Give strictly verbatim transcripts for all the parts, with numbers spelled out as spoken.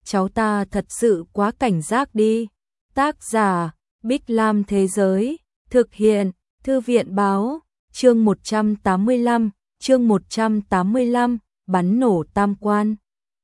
cháu ta thật sự quá cảnh giác đi. Tác giả Bích Lam Thế Giới, thực hiện Thư viện Báo, chương một trăm tám mươi lăm, chương một trăm tám mươi lăm, bắn nổ tam quan.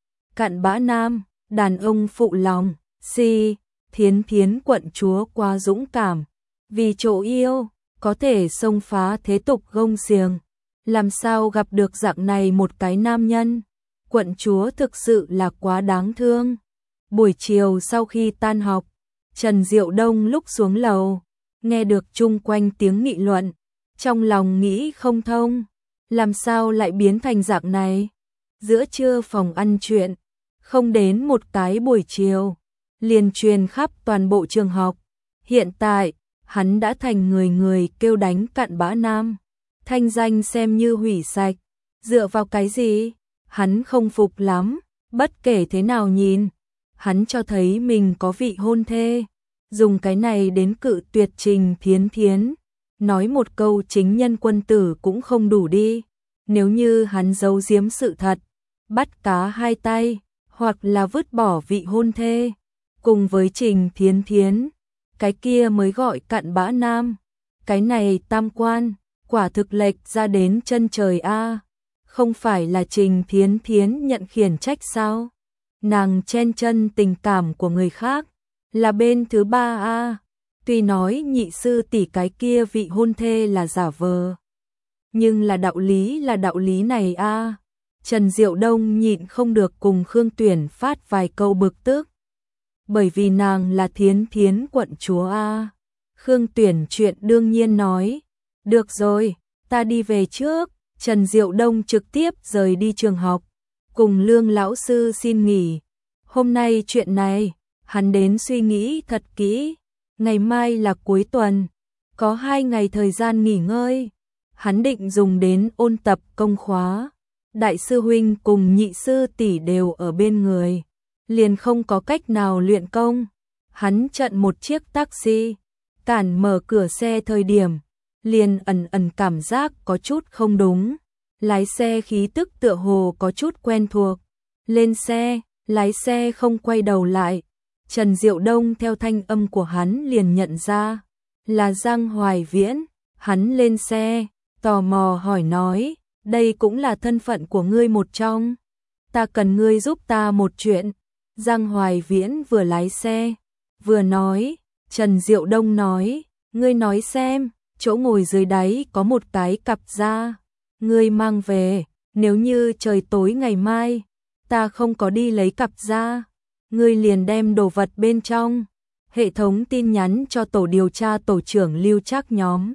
Cặn bã nam, đàn ông phụ lòng, si, Thiến Thiến quận chúa quá dũng cảm, vì chỗ yêu, có thể xông phá thế tục gông xiềng. Làm sao gặp được dạng này một cái nam nhân, quận chúa thực sự là quá đáng thương. Buổi chiều sau khi tan học, Trần Diệu Đông lúc xuống lầu, nghe được chung quanh tiếng nghị luận, trong lòng nghĩ không thông, làm sao lại biến thành dạng này. Giữa trưa phòng ăn chuyện, không đến một cái buổi chiều, liền truyền khắp toàn bộ trường học. Hiện tại, hắn đã thành người người kêu đánh cặn bã nam, thanh danh xem như hủy sạch. Dựa vào cái gì? Hắn không phục lắm, bất kể thế nào nhìn, hắn cho thấy mình có vị hôn thê, dùng cái này đến cự tuyệt Trình Thiến Thiến. Nói một câu chính nhân quân tử cũng không đủ đi, nếu như hắn giấu giếm sự thật, bắt cá hai tay, hoặc là vứt bỏ vị hôn thê, cùng với Trình Thiến Thiến, cái kia mới gọi cặn bã nam. Cái này tam quan, quả thực lệch ra đến chân trời a. Không phải là Trình Thiến Thiến nhận khiển trách sao? Nàng chen chân tình cảm của người khác, là bên thứ ba a. Tuy nói nhị sư tỷ cái kia vị hôn thê là giả vờ, nhưng là đạo lý là đạo lý này a. Trần Diệu Đông nhịn không được cùng Khương Tuyển phát vài câu bực tức. Bởi vì nàng là Thiến Thiến quận chúa a. Khương Tuyển chuyện đương nhiên nói, được rồi, ta đi về trước. Trần Diệu Đông trực tiếp rời đi trường học, cùng Lương lão sư xin nghỉ. Hôm nay chuyện này, hắn đến suy nghĩ thật kỹ. Ngày mai là cuối tuần, có hai ngày thời gian nghỉ ngơi, hắn định dùng đến ôn tập công khóa. Đại sư huynh cùng nhị sư tỷ đều ở bên người, liền không có cách nào luyện công. Hắn chặn một chiếc taxi, cản mở cửa xe thời điểm, liền ẩn ẩn cảm giác có chút không đúng. Lái xe khí tức tựa hồ có chút quen thuộc. Lên xe, lái xe không quay đầu lại. Trần Diệu Đông theo thanh âm của hắn liền nhận ra là Giang Hoài Viễn. Hắn lên xe, tò mò hỏi nói, đây cũng là thân phận của ngươi một trong. Ta cần ngươi giúp ta một chuyện. Giang Hoài Viễn vừa lái xe, vừa nói. Trần Diệu Đông nói, ngươi nói xem, chỗ ngồi dưới đáy có một cái cặp da, ngươi mang về, nếu như trời tối ngày mai, ta không có đi lấy cặp da, ngươi liền đem đồ vật bên trong, hệ thống tin nhắn cho tổ điều tra tổ trưởng Lưu Trác nhóm.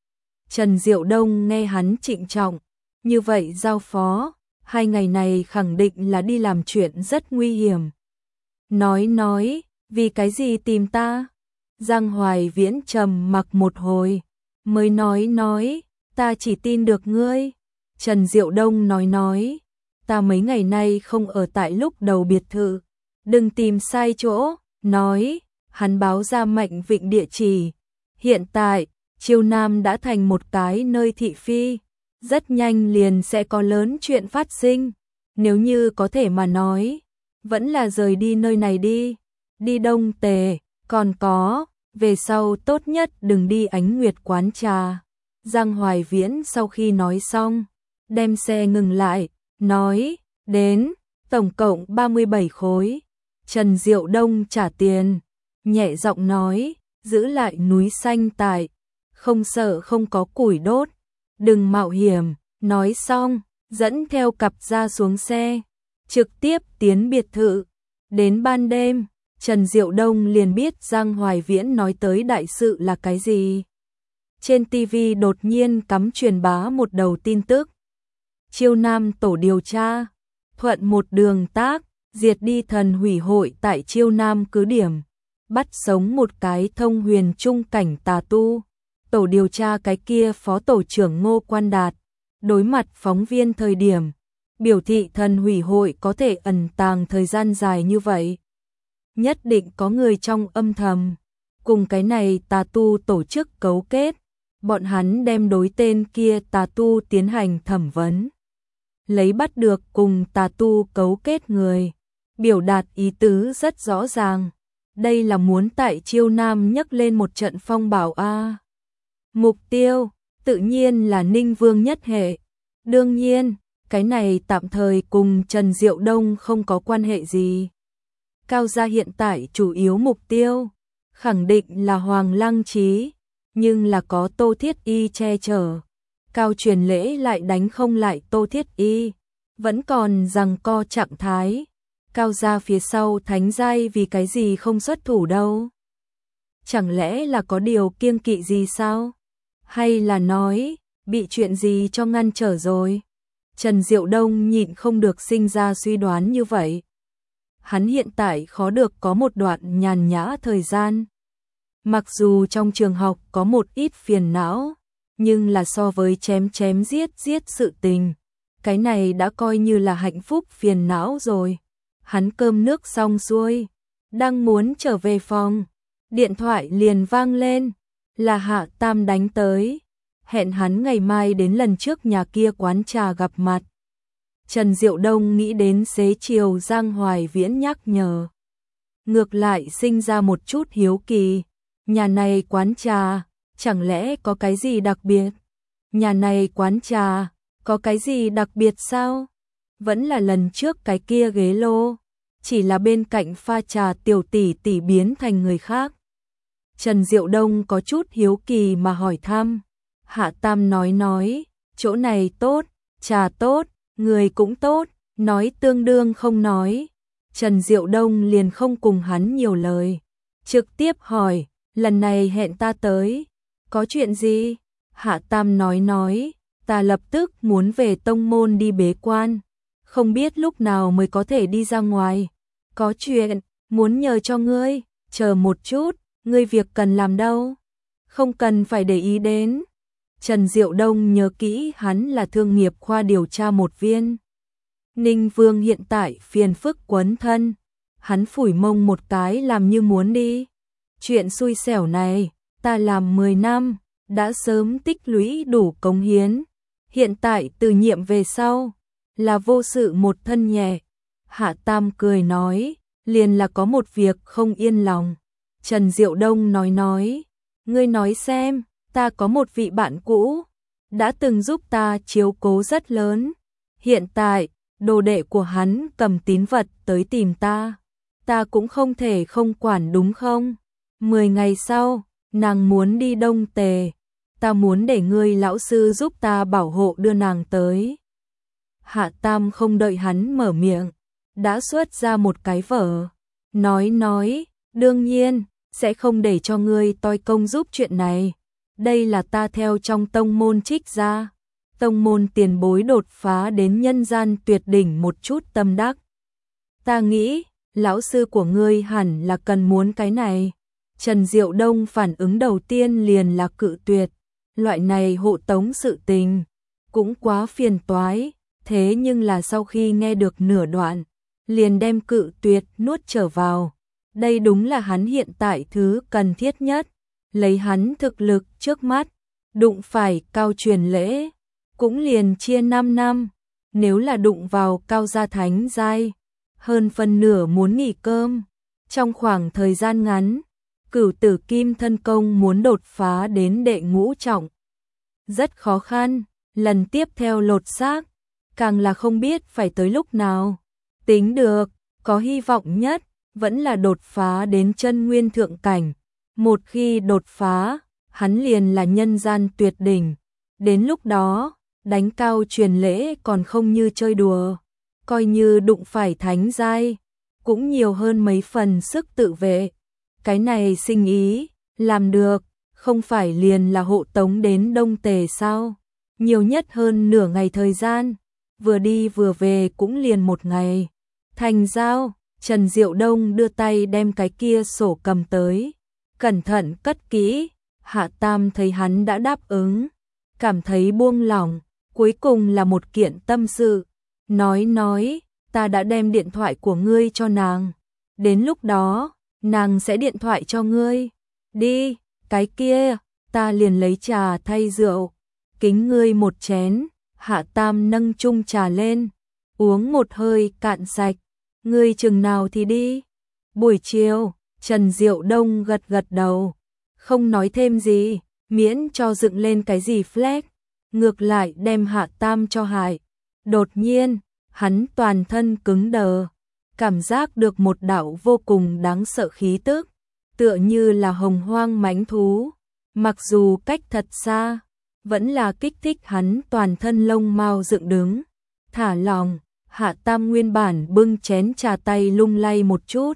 Trần Diệu Đông nghe hắn trịnh trọng, như vậy giao phó, hai ngày này khẳng định là đi làm chuyện rất nguy hiểm. Nói nói, vì cái gì tìm ta? Giang Hoài Viễn trầm mặc một hồi, mới nói nói, ta chỉ tin được ngươi. Trần Diệu Đông nói nói, ta mấy ngày nay không ở tại lúc đầu biệt thự, đừng tìm sai chỗ. Nói, hắn báo ra Mạnh Vịnh địa chỉ. Hiện tại, Chiêu Nam đã thành một cái nơi thị phi, rất nhanh liền sẽ có lớn chuyện phát sinh. Nếu như có thể mà nói, vẫn là rời đi nơi này đi. Đi Đông Tề, còn có, về sau tốt nhất đừng đi Ánh Nguyệt quán trà. Giang Hoài Viễn sau khi nói xong, đem xe ngừng lại, nói, đến, tổng cộng ba mươi bảy khối. Trần Diệu Đông trả tiền, nhẹ giọng nói, giữ lại núi xanh tại, không sợ không có củi đốt, đừng mạo hiểm. Nói xong, dẫn theo cặp ra xuống xe, trực tiếp tiến biệt thự. Đến ban đêm, Trần Diệu Đông liền biết Giang Hoài Viễn nói tới đại sự là cái gì. Trên ti vi đột nhiên cắm truyền bá một đầu tin tức. Chiêu Nam tổ điều tra, thuận một đường tác, diệt đi thần hủy hội tại Chiêu Nam cứ điểm, bắt sống một cái thông huyền trung cảnh tà tu. Tổ điều tra cái kia phó tổ trưởng Ngô Quan Đạt, đối mặt phóng viên thời điểm, biểu thị thần hủy hội có thể ẩn tàng thời gian dài như vậy. Nhất định có người trong âm thầm, cùng cái này tà tu tổ chức cấu kết. Bọn hắn đem đối tên kia tà tu tiến hành thẩm vấn, lấy bắt được cùng tà tu cấu kết người, biểu đạt ý tứ rất rõ ràng. Đây là muốn tại Chiêu Nam nhấc lên một trận phong bạo a. Mục tiêu, tự nhiên là Ninh Vương nhất hệ. Đương nhiên, cái này tạm thời cùng Trần Diệu Đông không có quan hệ gì. Cao gia hiện tại chủ yếu mục tiêu, khẳng định là Hoàng Lăng Chí, nhưng là có Tô Thiết Y che chở. Cao Truyền Lễ lại đánh không lại Tô Thiết Y, vẫn còn giằng co trạng thái. Cao gia phía sau thánh giai vì cái gì không xuất thủ đâu? Chẳng lẽ là có điều kiêng kỵ gì sao? Hay là nói, bị chuyện gì cho ngăn trở rồi? Trần Diệu Đông nhịn không được sinh ra suy đoán như vậy. Hắn hiện tại khó được có một đoạn nhàn nhã thời gian. Mặc dù trong trường học có một ít phiền não, nhưng là so với chém chém giết giết sự tình, cái này đã coi như là hạnh phúc phiền não rồi. Hắn cơm nước xong xuôi, đang muốn trở về phòng, điện thoại liền vang lên, là Hạ Tam đánh tới, hẹn hắn ngày mai đến lần trước nhà kia quán trà gặp mặt. Trần Diệu Đông nghĩ đến xế chiều Giang Hoài Viễn nhắc nhở, ngược lại sinh ra một chút hiếu kỳ, nhà này quán trà, chẳng lẽ có cái gì đặc biệt? Nhà này quán trà, có cái gì đặc biệt sao? Vẫn là lần trước cái kia ghế lô, chỉ là bên cạnh pha trà tiểu tỷ tỷ biến thành người khác. Trần Diệu Đông có chút hiếu kỳ mà hỏi thăm. Hạ Tam nói nói, chỗ này tốt, trà tốt, người cũng tốt, nói tương đương không nói. Trần Diệu Đông liền không cùng hắn nhiều lời, trực tiếp hỏi, lần này hẹn ta tới, có chuyện gì? Hạ Tam nói nói, ta lập tức muốn về tông môn đi bế quan, không biết lúc nào mới có thể đi ra ngoài. Có chuyện, muốn nhờ cho ngươi, chờ một chút, ngươi việc cần làm đâu? Không cần phải để ý đến. Trần Diệu Đông nhớ kỹ hắn là thương nghiệp khoa điều tra một viên. Ninh Vương hiện tại phiền phức quấn thân, hắn phủi mông một cái làm như muốn đi. Chuyện xui xẻo này, ta làm mười năm, đã sớm tích lũy đủ cống hiến. Hiện tại từ nhiệm về sau, là vô sự một thân nhẹ. Hạ Tam cười nói, liền là có một việc không yên lòng. Trần Diệu Đông nói nói, ngươi nói xem, ta có một vị bạn cũ, đã từng giúp ta chiếu cố rất lớn. Hiện tại, đồ đệ của hắn cầm tín vật tới tìm ta, ta cũng không thể không quản đúng không? Mười ngày sau, nàng muốn đi Đông Tề, ta muốn để ngươi lão sư giúp ta bảo hộ đưa nàng tới. Hạ Tam không đợi hắn mở miệng, đã xuất ra một cái vở, nói nói, đương nhiên, sẽ không để cho ngươi toi công giúp chuyện này. Đây là ta theo trong tông môn trích ra, tông môn tiền bối đột phá đến nhân gian tuyệt đỉnh một chút tâm đắc. Ta nghĩ, lão sư của ngươi hẳn là cần muốn cái này. Trần Diệu Đông phản ứng đầu tiên liền là cự tuyệt, loại này hộ tống sự tình, cũng quá phiền toái, thế nhưng là sau khi nghe được nửa đoạn, liền đem cự tuyệt nuốt trở vào. Đây đúng là hắn hiện tại thứ cần thiết nhất, lấy hắn thực lực trước mắt, đụng phải Cao Truyền Lễ, cũng liền chia năm năm, nếu là đụng vào Cao gia thánh giai, hơn phân nửa muốn nghỉ cơm. Trong khoảng thời gian ngắn, Cửu Tử Kim Thân Công muốn đột phá đến đệ ngũ trọng, rất khó khăn, lần tiếp theo lột xác, càng là không biết phải tới lúc nào. Tính được, có hy vọng nhất, vẫn là đột phá đến chân nguyên thượng cảnh. Một khi đột phá, hắn liền là nhân gian tuyệt đỉnh. Đến lúc đó, đánh Cao Truyền Lễ còn không như chơi đùa, coi như đụng phải thánh giai, cũng nhiều hơn mấy phần sức tự vệ. Cái này sinh ý, làm được, không phải liền là hộ tống đến Đông Tề sao? Nhiều nhất hơn nửa ngày thời gian, vừa đi vừa về cũng liền một ngày. Thành giao, Trần Diệu Đông đưa tay đem cái kia sổ cầm tới, cẩn thận cất kỹ. Hạ Tam thấy hắn đã đáp ứng, cảm thấy buông lỏng, cuối cùng là một kiện tâm sự. Nói nói, ta đã đem điện thoại của ngươi cho nàng, đến lúc đó, nàng sẽ điện thoại cho ngươi. Đi, cái kia, ta liền lấy trà thay rượu, kính ngươi một chén. Hạ Tam nâng chung trà lên, uống một hơi cạn sạch, Ngươi chừng nào thì đi? Buổi chiều, Trần Diệu Đông gật gật đầu, không nói thêm gì, miễn cho dựng lên cái gì flag, ngược lại đem Hạ Tam cho hại. Đột nhiên, hắn toàn thân cứng đờ, cảm giác được một đạo vô cùng đáng sợ khí tức, tựa như là hồng hoang mãnh thú, mặc dù cách thật xa, vẫn là kích thích hắn toàn thân lông mao dựng đứng. Thả lòng, Hạ Tam nguyên bản bưng chén trà tay lung lay một chút.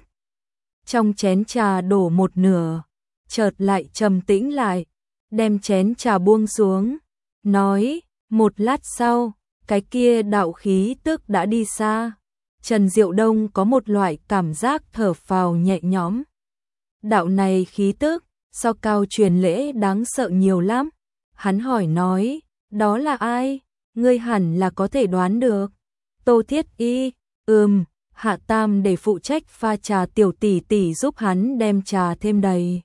Trong chén trà đổ một nửa, chợt lại trầm tĩnh lại, đem chén trà buông xuống, nói, một lát sau, cái kia đạo khí tức đã đi xa. Trần Diệu Đông có một loại cảm giác thở phào nhẹ nhõm. Đạo này khí tức, so cao truyền lễ đáng sợ nhiều lắm. Hắn hỏi nói, đó là ai? Ngươi hẳn là có thể đoán được. Tô Thiết Y, ừm, Hạ Tam để phụ trách pha trà tiểu tỷ tỷ giúp hắn đem trà thêm đầy.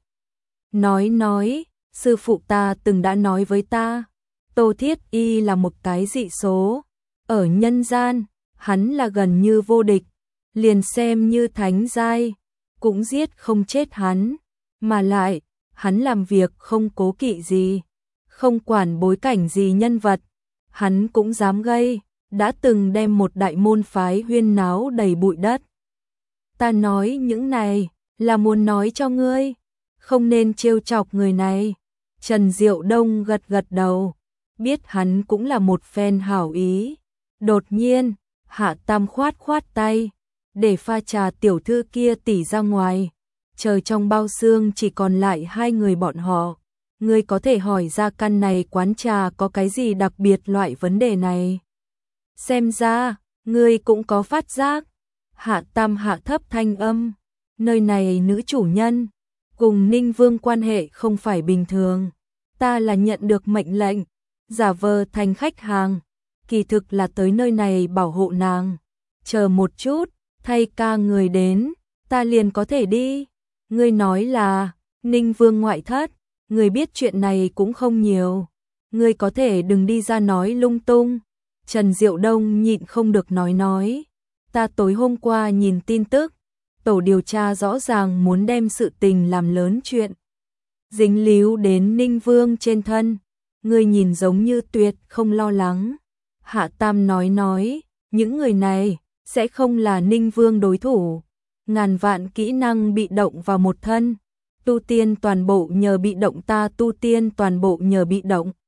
Nói nói, sư phụ ta từng đã nói với ta, Tô Thiết Y là một cái dị số. Ở nhân gian, hắn là gần như vô địch, liền xem như thánh giai, cũng giết không chết hắn. Mà lại, hắn làm việc không cố kỵ gì, không quản bối cảnh gì nhân vật, hắn cũng dám gây, đã từng đem một đại môn phái huyên náo đầy bụi đất. Ta nói những này, là muốn nói cho ngươi, không nên trêu chọc người này. Trần Diệu Đông gật gật đầu, biết hắn cũng là một phen hảo ý. Đột nhiên, Hạ Tam khoát khoát tay, để pha trà tiểu thư kia tỉ ra ngoài. Trời trong bao xương chỉ còn lại hai người bọn họ. Ngươi có thể hỏi ra căn này quán trà có cái gì đặc biệt loại vấn đề này. Xem ra, ngươi cũng có phát giác. Hạ Tam hạ thấp thanh âm, nơi này nữ chủ nhân, cùng Ninh Vương quan hệ không phải bình thường. Ta là nhận được mệnh lệnh, giả vờ thành khách hàng, kỳ thực là tới nơi này bảo hộ nàng. Chờ một chút, thay ca người đến, ta liền có thể đi. Ngươi nói là, Ninh Vương ngoại thất, ngươi biết chuyện này cũng không nhiều. Ngươi có thể đừng đi ra nói lung tung. Trần Diệu Đông nhịn không được nói nói. Ta tối hôm qua nhìn tin tức, tổ điều tra rõ ràng muốn đem sự tình làm lớn chuyện. Dính líu đến Ninh Vương trên thân, ngươi nhìn giống như tuyệt không lo lắng. Hạ Tam nói nói, những người này sẽ không là Ninh Vương đối thủ. Ngàn vạn kỹ năng bị động vào một thân, tu tiên toàn bộ nhờ bị động, ta tu tiên toàn bộ nhờ bị động.